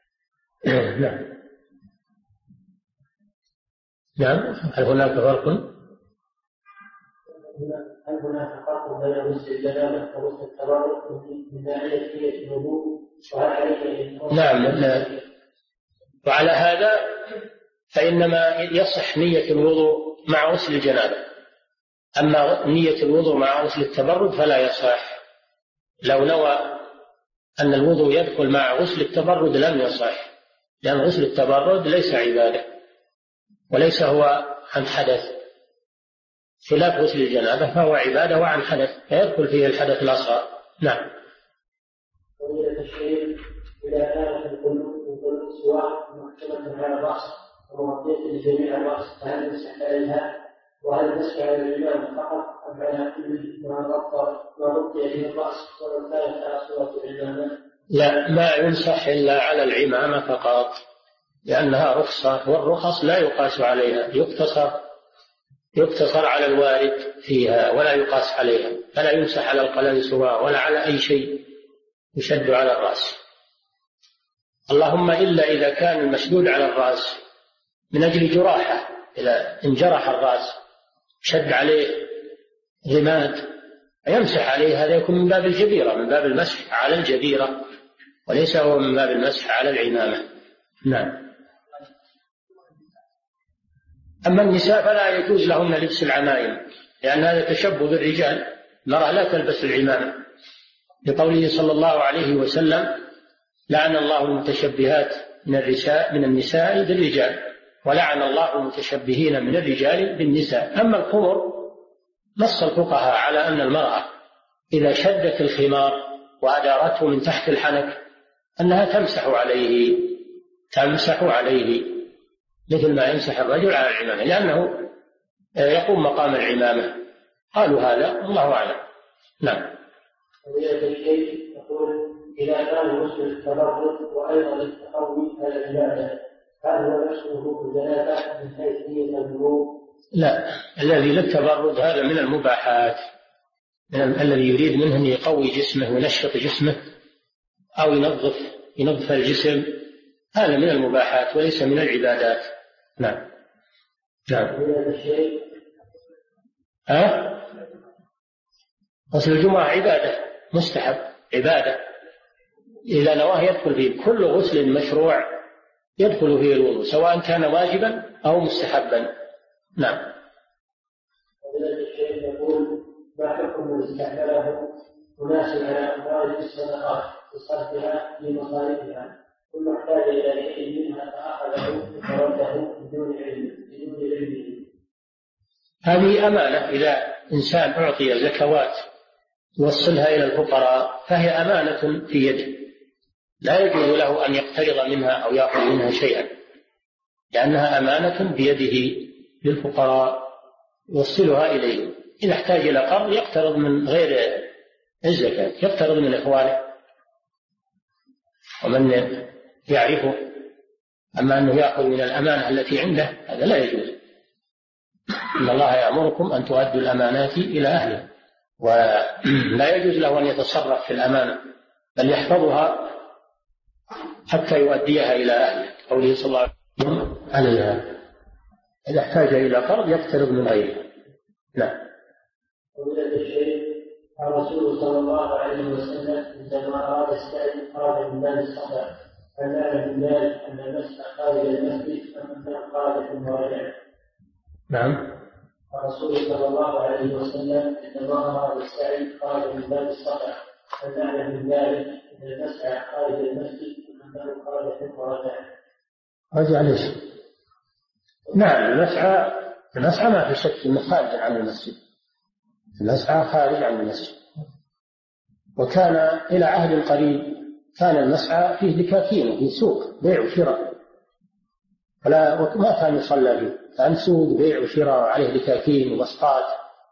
نعم. هل هناك فرق بين غسل الجنابة وغسل التبرد من ناحية نية الوضوء؟ نعم. وعلى هذا فإنما يصح نية الوضوء مع غسل الجنابة، أما نية الوضوء مع غسل التبرد فلا يصح. لو نوى أن الوضوء يدخل مع غسل التبرد لم يصح، لأن غسل التبرد ليس عبادة وليس هو عن حدث، خلاف غسل الجنابة فهو عبادة وعن حدث فيدخل فيه الحدث الأصغر. نعم. فضيلة الشيخ، إذا كانت القلوب سواء محكمة على الرأس ومغطية لجميع الرأس فهل يمسح عليها؟ وهل يمسح على الإمام فقط أم على كل ما غطي به الرأس ولو كانت على صورة الإمامة؟ لا، ما يمسح إلا على العمامة فقط، لأنها رخصة، والرخص لا يقاس عليها، يقتصر على الوارد فيها ولا يقاس عليها، فلا يمسح على القلنسوة ولا على أي شيء يشد على الرأس. اللهم إلا إذا كان المشدود على الرأس من أجل جراحة، إذا انجرح الرأس شد عليه رماد يمسح عليه، هذا يكون من باب الجبيرة، من باب المسح على الجبيرة، وليس هو من باب المسح على العمامة. نعم. أما النساء فلا يجوز لهن لبس العمائم، لأن هذا تشبه بالرجال، المرأة لا تلبس العمامة، لقوله صلى الله عليه وسلم: لعن الله المتشبهات من النساء بالرجال، ولعن الله المتشبهين من الرجال بالنساء. أما الخمر نص الفقهاء على أن المرأة إذا شدت الخمار وأدارته من تحت الحنك أنها تمسح عليه مثل ما يمسح الرجل على العمامة، لأنه يقوم مقام العمامة. قالوا هذا والله أعلم. نعم. يقول: إذا كان مسلم التبرد وأيضا التقوي على العبادة هل هو يشبه الجنابة من حيث نية الوضوء؟ لا، الذي للتبرد هذا من المباحات، الذي يريد منه أن يقوي جسمه وينشط جسمه أو ينظف الجسم، هذا من المباحات وليس من العبادات. نعم. غسل الجمعة عبادة، مستحب، عبادة، إذا نواه يدخل فيه كل غسل مشروع، يدخل فيه الوضوء سواء كان واجبا أو مستحبا. نعم. الشيخ يقول: ما حكم من استعمله مناسب على أموال الصدقات بصرفها لمصارفها ثم احتاج إلى شيء منها فأخذه فرده بدون علمه؟ هذه أمانة، إذا إنسان أعطي زكوات يوصلها إلى الفقراء فهي أمانة في يده، لا يجوز له أن يقترض منها أو يأخذ منها شيئا، لأنها أمانة بيده للفقراء يوصلها إليهم. إذا احتاج إلى قرض يقترض من غير الزكاة، يقترض من إخوانه ومن يعرفه، أما أنه يأخذ من الأمانة التي عنده هذا لا يجوز. إن الله يأمركم أن تؤدوا الأمانات إلى أهلها، ولا يجوز له أن يتصرف في الأمانة بل يحفظها حتى يؤديها إلى أهله، قوله صلى الله عليه وسلم عليها. إذا احتاج إلى قرض يقترض من غيره. نعم. الرسول صلى الله عليه وسلم عندما أراد السعي خرج من باب الصلاة، فنال بالله أن المسح خارج المسجد أم أنه خارج في المراجع؟ نعم. الرسول صلى الله عليه وسلم عندما أراد السعي خرج من باب الصلاة، فنال بالله أن المسح خارج المسجد أم أنه خارج في المراجع؟ رجع ليش؟ نعم، المسعى ما في شك أنه خارج عن المسجد، المسعى خارج عن المسجد. وكان إلى عهد قريب كان المسعى فيه دكاكين وفيه سوق بيع وشراء، وما كان يصلى فيه، كان سوق بيع وشراء عليه دكاكين وبسطات.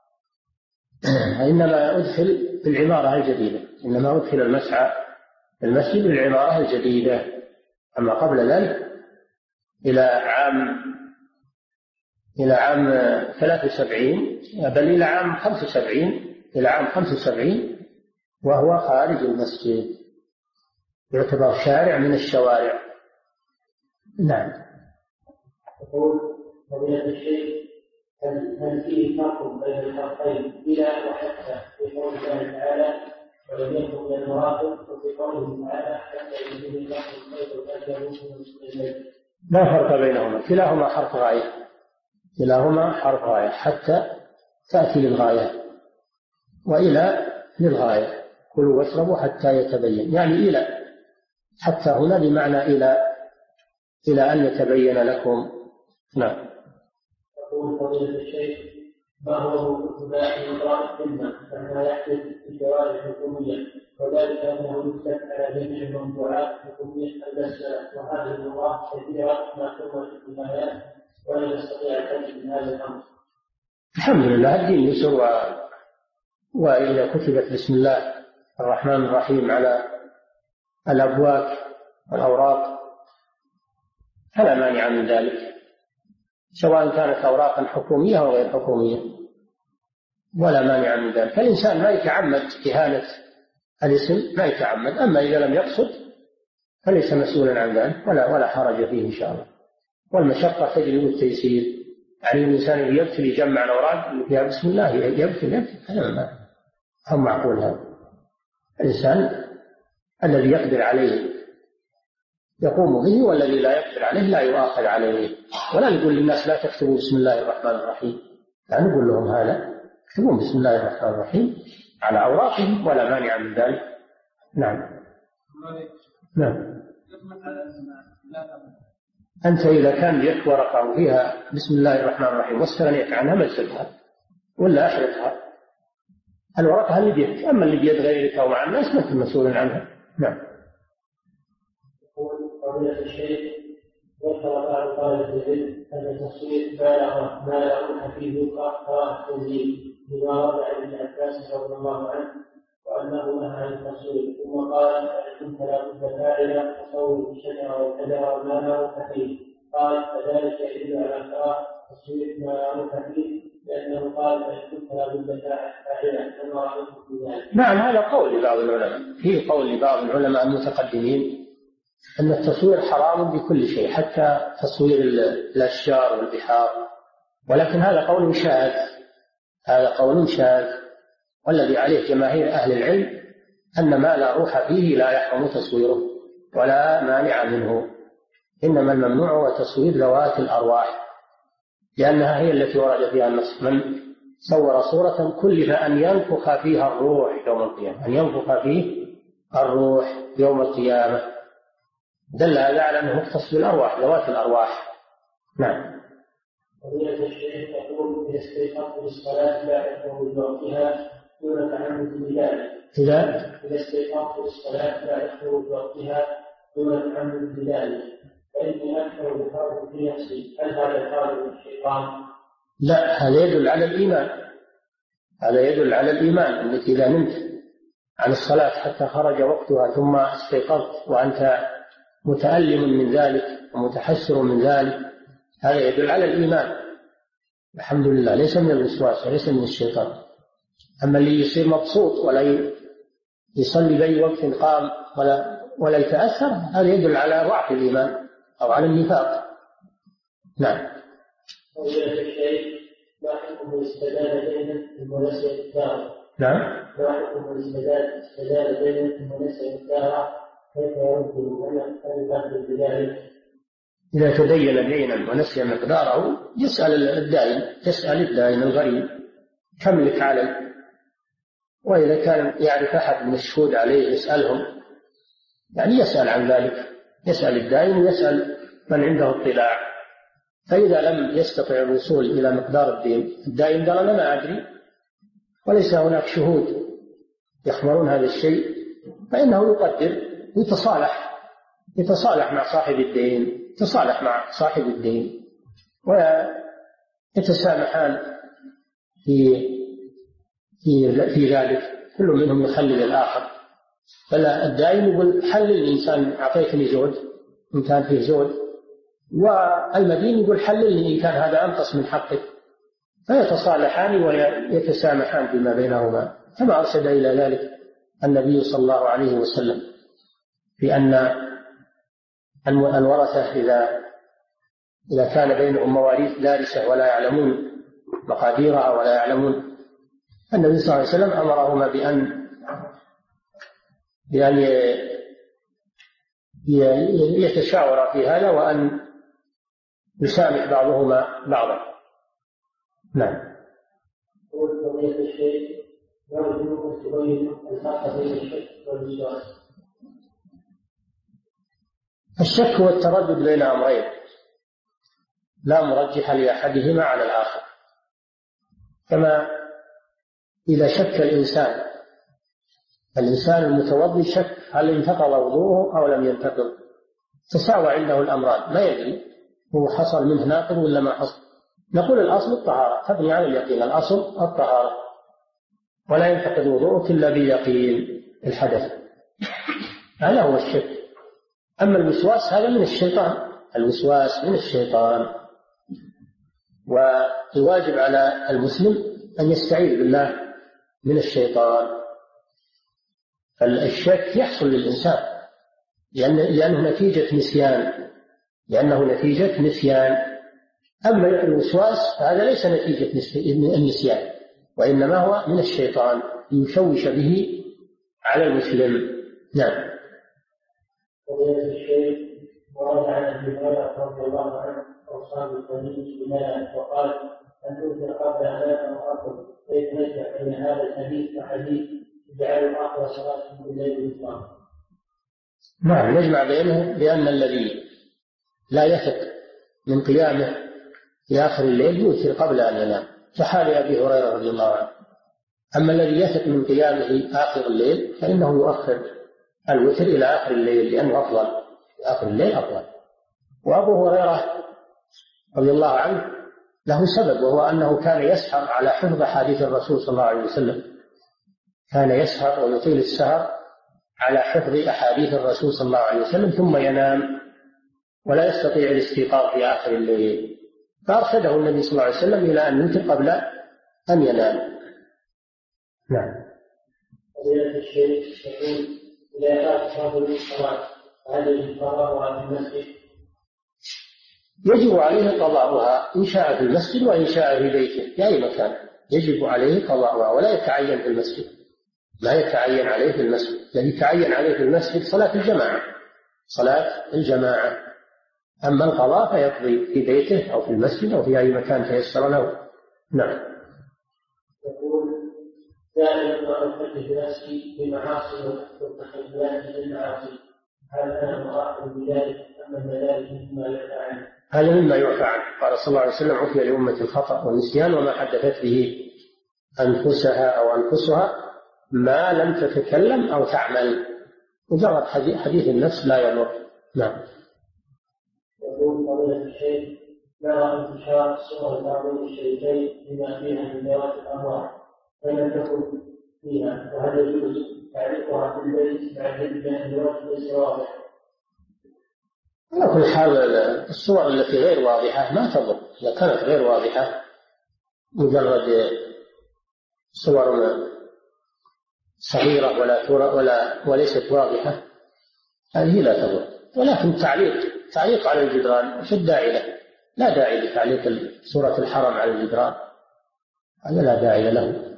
إنما أدخل بالعمارة الجديدة، إنما أدخل المسعى المسجد بالعمارة الجديدة. أما قبل ذلك إلى عام 73 بل إلى عام 75 وهو خارج المسجد، يعتبر شارع من الشوارع. نعم. يقول: فضيلة الشيخ، هل فيه فرق بين الحرفين بلا وحتى في قول الله تعالى ولم يكن من المراقب، وفي قوله تعالى حتى يجد الله الخير وأجله من المسلمين؟ لا فرق بينهما، كلاهما حرف غاية، حتى تأتي للغاية، وإلى للغاية، كلوا واشربوا حتى يتبين، يعني إلى، حتى هنا بمعنى إلى أن يتبين لكم. نعم. يقول فضيلة الشيخ: ما هو اتباع إقرار السنة كما يحدث في الشوارع الحكومية، وذلك أنه يكتب على جميع الموضوعات الحكومية البسملة، وهذه المرات كثيرة معلومة في الآيات، ولا نستطيع الحديث من هذا الأمر. الحمد لله الدين يسر، وإذا كتبت بسم الله الرحمن الرحيم على الأبواب والأوراق فلا مانع من ذلك، سواء كانت أوراقا حكومية أو غير حكومية، ولا مانع من ذلك. فالإنسان ما يتعمد إهانة الاسم، ما يتعمد، أما إذا لم يقصد فليس مسؤولا عن ذلك، ولا حرج فيه إن شاء الله، والمشقة تجلب التيسير. يعني الإنسان اللي يبتل يجمع الأوراق اللي فيها بسم الله يبتل هذا ما هو معقول. هذا الإنسان الذي يقدر عليه يقوم به، والذي لا يقدر عليه لا يؤاخذ عليه. ولا نقول للناس لا تكتبوا بسم الله الرحمن الرحيم، لا نقول لهم هذا، يكتبون بسم الله الرحمن الرحيم على أوراقهم، ولا مانع من ذلك. نعم. نعم. أنت إذا كان لك ورقة وفيها بسم الله الرحمن الرحيم واستغنيت عنها مزقها ولا أحرقها، الورقة اللي بيدك، أما اللي بيد غيرك أو مع الناس ما أنت مسؤول عنها. نعم. يقول فضيلة الشيخ: ذكر بعض طلبة العلم أن التصوير ما لا روح فيه قراءة تنزيل لما رفع ابن عباس رضي الله عنه، وأنه نهى عن التصوير، ثم قال: كنت لا بد فاعلا تصور الشجرة والحجر وما لا روح فيه، قال: فذلك يدل على كراهة تصوير ما لا روح فيه، لأنه قال: كنت لا بد فاعلا، كما رأيت في ذلك. نعم، هذا قول لبعض العلماء، في قول لبعض العلماء المتقدمين أن التصوير حرام بكل شيء، حتى تصوير الأشجار والبحار، ولكن هذا قول شاذ، هذا قول شاذ، والذي عليه جماهير أهل العلم أن ما لا روح فيه لا يحرم تصويره ولا مانع منه، إنما الممنوع هو تصوير ذوات الأرواح، لأنها هي التي ورد فيها النص: من صور صورة كلف أن ينفخ فيها الروح يوم القيامة، أن ينفخ فيه الروح يوم القيامة، دل هذا على أنه مختص بالأرواح، ذوات الأرواح. نعم. فضيلة الشيخ يقول: إذا استيقظت للصلاة لا يخرج بوقتها دون تعمد بذلك. إذا استيقظت للصلاة لا يخرج بوقتها دون تعمد بذلك، فإني أكثر بفرض في نفسي، هل هذا خارج من الشيطان؟ لا، هذا يدل على الإيمان، هذا يدل على الإيمان، أنك إذا نمت عن الصلاة حتى خرج وقتها ثم استيقظت وأنت متألم من ذلك ومتحسر من ذلك، هذا يدل على الإيمان. الحمد لله، ليس من الوسواس وليس من الشيطان. أما اللي يصير مبسوط ولا يصلي بأي وقت قام ولا يتأثر، هذا يدل على ضعف الإيمان أو على النفاق. نعم. فضيلة الشيخ: ما حكم الاستدانة دينا ثم نسي الدار؟ نعم. ما حكم الاستدانة دينا ثم نسي الدار؟ كيف يمكن أن يقدم بذلك؟ إذا تدين دينا ونسي مقداره يسأل الدائن الغريب كم لك علي، وإذا كان يعرف أحد من الشهود عليه يسألهم، يعني يسأل عن ذلك، يسأل الدائن ويسأل من عنده اطلاع. فإذا لم يستطع الوصول إلى مقدار الدين، الدائن قال: أنا ما أدري وليس هناك شهود يخبرون هذا الشيء، فإنه يقدر يتصالح مع صاحب الدين، ويتسامحان في ذلك، كل منهم يخلل الآخر. فلا، الدائن يقول: حلل إنسان أعطيتني زود إن كان فيه زود، والمدين يقول: حلل إن كان هذا أنقص من حقك، فيتصالحان ويتسامحان فيما بينهما، كما أرشد إلى ذلك النبي صلى الله عليه وسلم، في أن الورثة إذا كان بينهم مواريث دارسة ولا يعلمون مقاديرها ولا يعلمون، النبي صلى الله عليه وسلم أمرهما بأن يتشاورا في هذا، وأن يسامح بعضهما بعضا. نعم. قلت قضية الشيء يرجو أن تبين الفرق بين الشك والوسواس. الشك والتردد بين أمرين لا مرجح لأحدهما على الآخر، كما إذا شك الإنسان المتوضي شك هل انتقض وضوءه أو لم ينتقض، تساوى عنده الأمران، ما يدري هو حصل منه ناقض ولا ما حصل. نقول الأصل الطهارة، تبني على اليقين، الأصل الطهارة، ولا ينتقض وضوءك إلا بيقين الحدث. هذا هو الشك. أما الوسواس هذا من الشيطان، الوسواس من الشيطان، والواجب على المسلم أن يستعيذ بالله من الشيطان. فالشك يحصل للإنسان لأنه نتيجة نسيان. أما الوسواس هذا ليس نتيجة النسيان، وإنما هو من الشيطان يشوش به على المسلم. نعم. قضية الشيء ورد عن ابي هريره رضي الله عنه اوصى بالتمييز بما وقال ان تنكر قبل ان اراكم كيف نجمع بين هذا الحديث وحديث اجعلوا اخر صلاتكم بالليل والنهار. نعم، نجمع بينه بأن الذي لا يثق من قيامه في آخر الليل يوتر قبل أن ينام، كحال أبي هريرة رضي الله عنه. أما الذي يثق من قيامه آخر الليل فإنه يؤخر الوتر إلى آخر الليل لأنه أفضل، آخر الليل أفضل. وأبو هريرة رضي الله عنه له سبب، وهو أنه كان يسهر على حفظ حديث الرسول صلى الله عليه وسلم، كان يسهر ويطيل السهر على حفظ أحاديث الرسول صلى الله عليه وسلم، ثم ينام ولا يستطيع الاستيقاظ في آخر الليل، فأرشده النبي صلى الله عليه وسلم إلى أن يوتر قبل أن ينام. نعم. قضية الشيء يقول إذا فات رجل الصلاة هل يقرأها في المسجد؟ يجب عليه قضاؤها إن شاء في المسجد وإن شاء في بيته، في أي مكان يجب عليه قضاؤها، ولا يتعين في المسجد، لا يتعين عليه في المسجد. الذي يتعين عليه في المسجد صلاة الجماعة، صلاة الجماعة. أما القضاء فيقضي في بيته أو في المسجد أو في أي مكان تيسر له. نعم. يقول دائما ما أحدث نفسي بمعاصي والتخلفات بالمعاصي، هل أنا مؤاخذ بذلك أم أن ذلك مما يعفى عنه؟ هذا مما يعفى عنه. قال صلى الله عليه وسلم عفي لأمة الخطأ والنسيان وما حدثت به أنفسها أو أنفسها ما لم تتكلم أو تعمل. مجرد حديث النفس لا يضر. نعم. يقول فضيلة الشيخ نرى انتشار صور تعظيم الشريكين بما فيها من ذوات الأموال فلم تكن فيها، وهل يجوز تعريفها في البيت مع الهدى الوقت ليس واضح؟ على كل حال الصور التي غير واضحة ما تضر، إذا كانت غير واضحة مجرد صور صغيرة ولا وليست واضحة هذه لا تضر. ولكن تعليق على الجدران وش الداعي له؟ لا داعي لتعليق صورة الحرم على الجدران، هذا لا داعي له،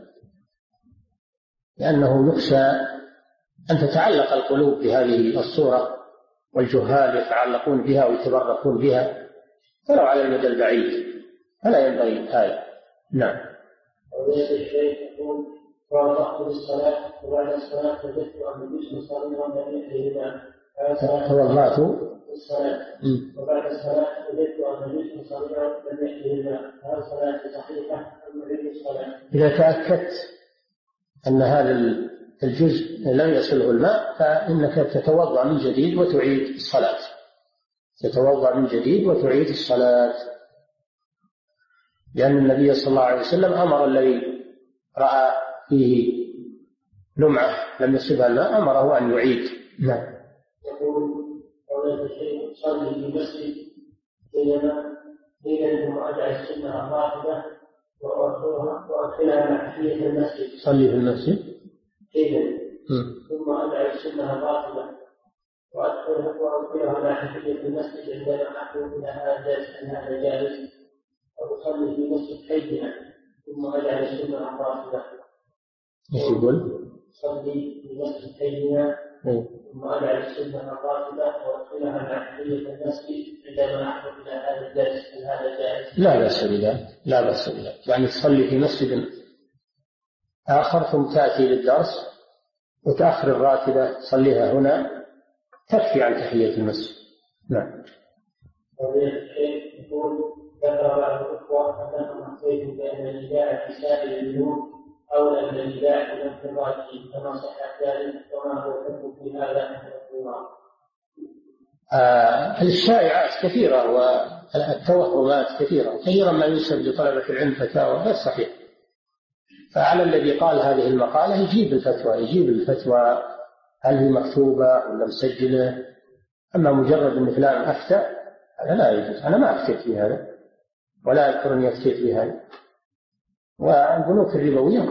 لأنه يخشى أن تتعلق القلوب بهذه الصورة والجهال يتعلقون بها ويتبركون بها ولو على المدى البعيد، فلا ينبغي هذا. نعم. قضية الشيخ يقول توضأت للصلاة وبعد الصلاة وجدت أن الجسم صغيرا لم يحله توضأت للصلاة وبعد الصلاة وجدت أن الجسم صغيرا لم يحله الماء، هل صلاتي صحيحة أم أعيد الصلاة؟ إذا تأكدت أن هذا الجزء لم يصله الماء فإنك تتوضأ من جديد وتعيد الصلاة، تتوضأ من جديد وتعيد الصلاة، لأن النبي صلى الله عليه وسلم أمر الذي رأى فيه لمعة لم يصبها الماء أمره أن يعيد. نعم. يقول قولة الشيء صلي في المسجد بينما ثم أدعى السنة الراتبة وأدخلها مع تحية المسجد. صلي في المسجد ثم أدعى السنة الراتبة وأدخلها مع تحية المسجد عندما أحكم إلى هذا جالس، وأصلي في مسجد حينا ثم أدعى السنة الراتبة. ايش يقول؟ صلي في مسجد حينا ثم أدعى السنة الراتبة وأدخلها مع تحية المسجد عندما أحكم إلى هذا الجالس. لا بأس بذلك، لا بأس بذلك، يعني تصلي في مسجد آخر ثم تأتي للدرس وتأخر الراتبة تصليها هنا تكفي عن تحية المسجد. نعم. يقول ذكر بعض الأخوة أنهم أخبروا بأن النداء في سائر الجنوب أولى من النداء في الانفراد كما صح ذلك وما هو الحكم في هذا؟ الشائعات كثيرة والتوهمات كثيرا ما ينسب لطلبة العلم فتاوى غير صحيح، فعلى الذي قال هذه المقالة يجيب الفتوى هل هي مكتوبة ولا مسجلة. أما مجرد أن فلان أفتى هذا لا يجوز، أنا ما أفتيت في هذا ولا أذكر أني أفتيت في هذا. والبنوك الربوية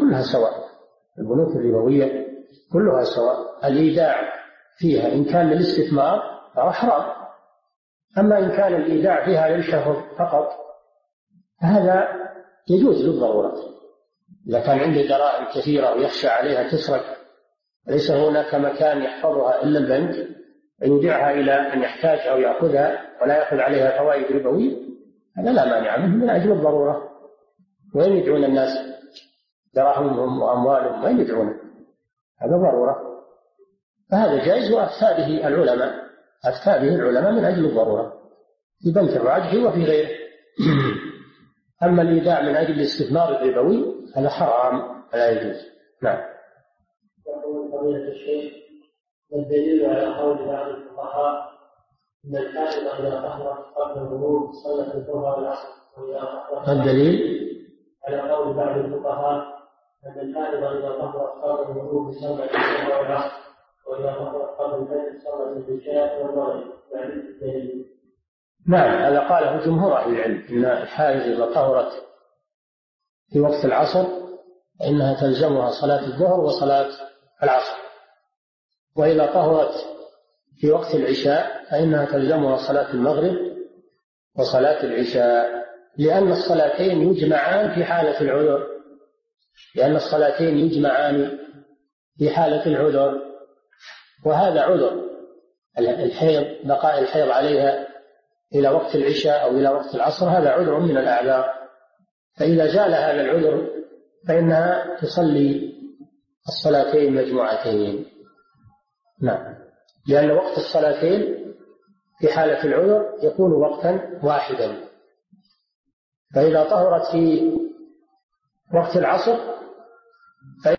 كلها سواء، الإيداع فيها إن كان للاستثمار فهو حرام، أما إن كان الإيداع فيها للشهر فقط فهذا يجوز للضرورة. إذا كان عنده دراهم كثيرة ويخشى عليها تسرق ليس هناك مكان يحفظها إلا البنك يودعها إلى أن يحتاجها ويأخذها ولا يأخذ عليها فوائد ربوية، هذا لا مانع منه من أجل الضرورة. وين يدعون الناس دراهمهم وأموالهم؟ وين يدعون؟ هذا ضرورة، فهذا جائز وأفتى به العلماء من أجل الضرورة في بنك الراجح وفي غيره. أما الإيداع من أجل الاستثمار الربوي هذا حرام لا يجوز. نعم. يقول فضيلة الشيخ ما الدليل على قول بعض الفقهاء أن الحائض إذا طهرت قبل الغروب صلت الظهر والعصر؟ الدليل على قول بعض الفقهاء أن الحائض إذا طهرت قبل الغروب صلت الظهر والعصر وإذا طهرت قبل الفجر صلت العشاء والمغرب. نعم، هذا قاله جمهور أهل العلم إن الحائض إذا طهرت في وقت العصر فإنها تلزمها صلاة الظهر وصلاة العصر، وإذا طهرت في وقت العشاء فإنها تلزمها صلاة المغرب وصلاة العشاء، لأن الصلاتين يجمعان في حالة العذر، وهذا عذر الحيض، بقاء الحيض عليها إلى وقت العشاء أو إلى وقت العصر هذا عذر من الأعذار، فإذا زال هذا العذر فإنها تصلي الصلاتين مجموعتين. نعم، لأن وقت الصلاتين في حالة العذر يكون وقتا واحدا، فإذا طهرت في وقت العصر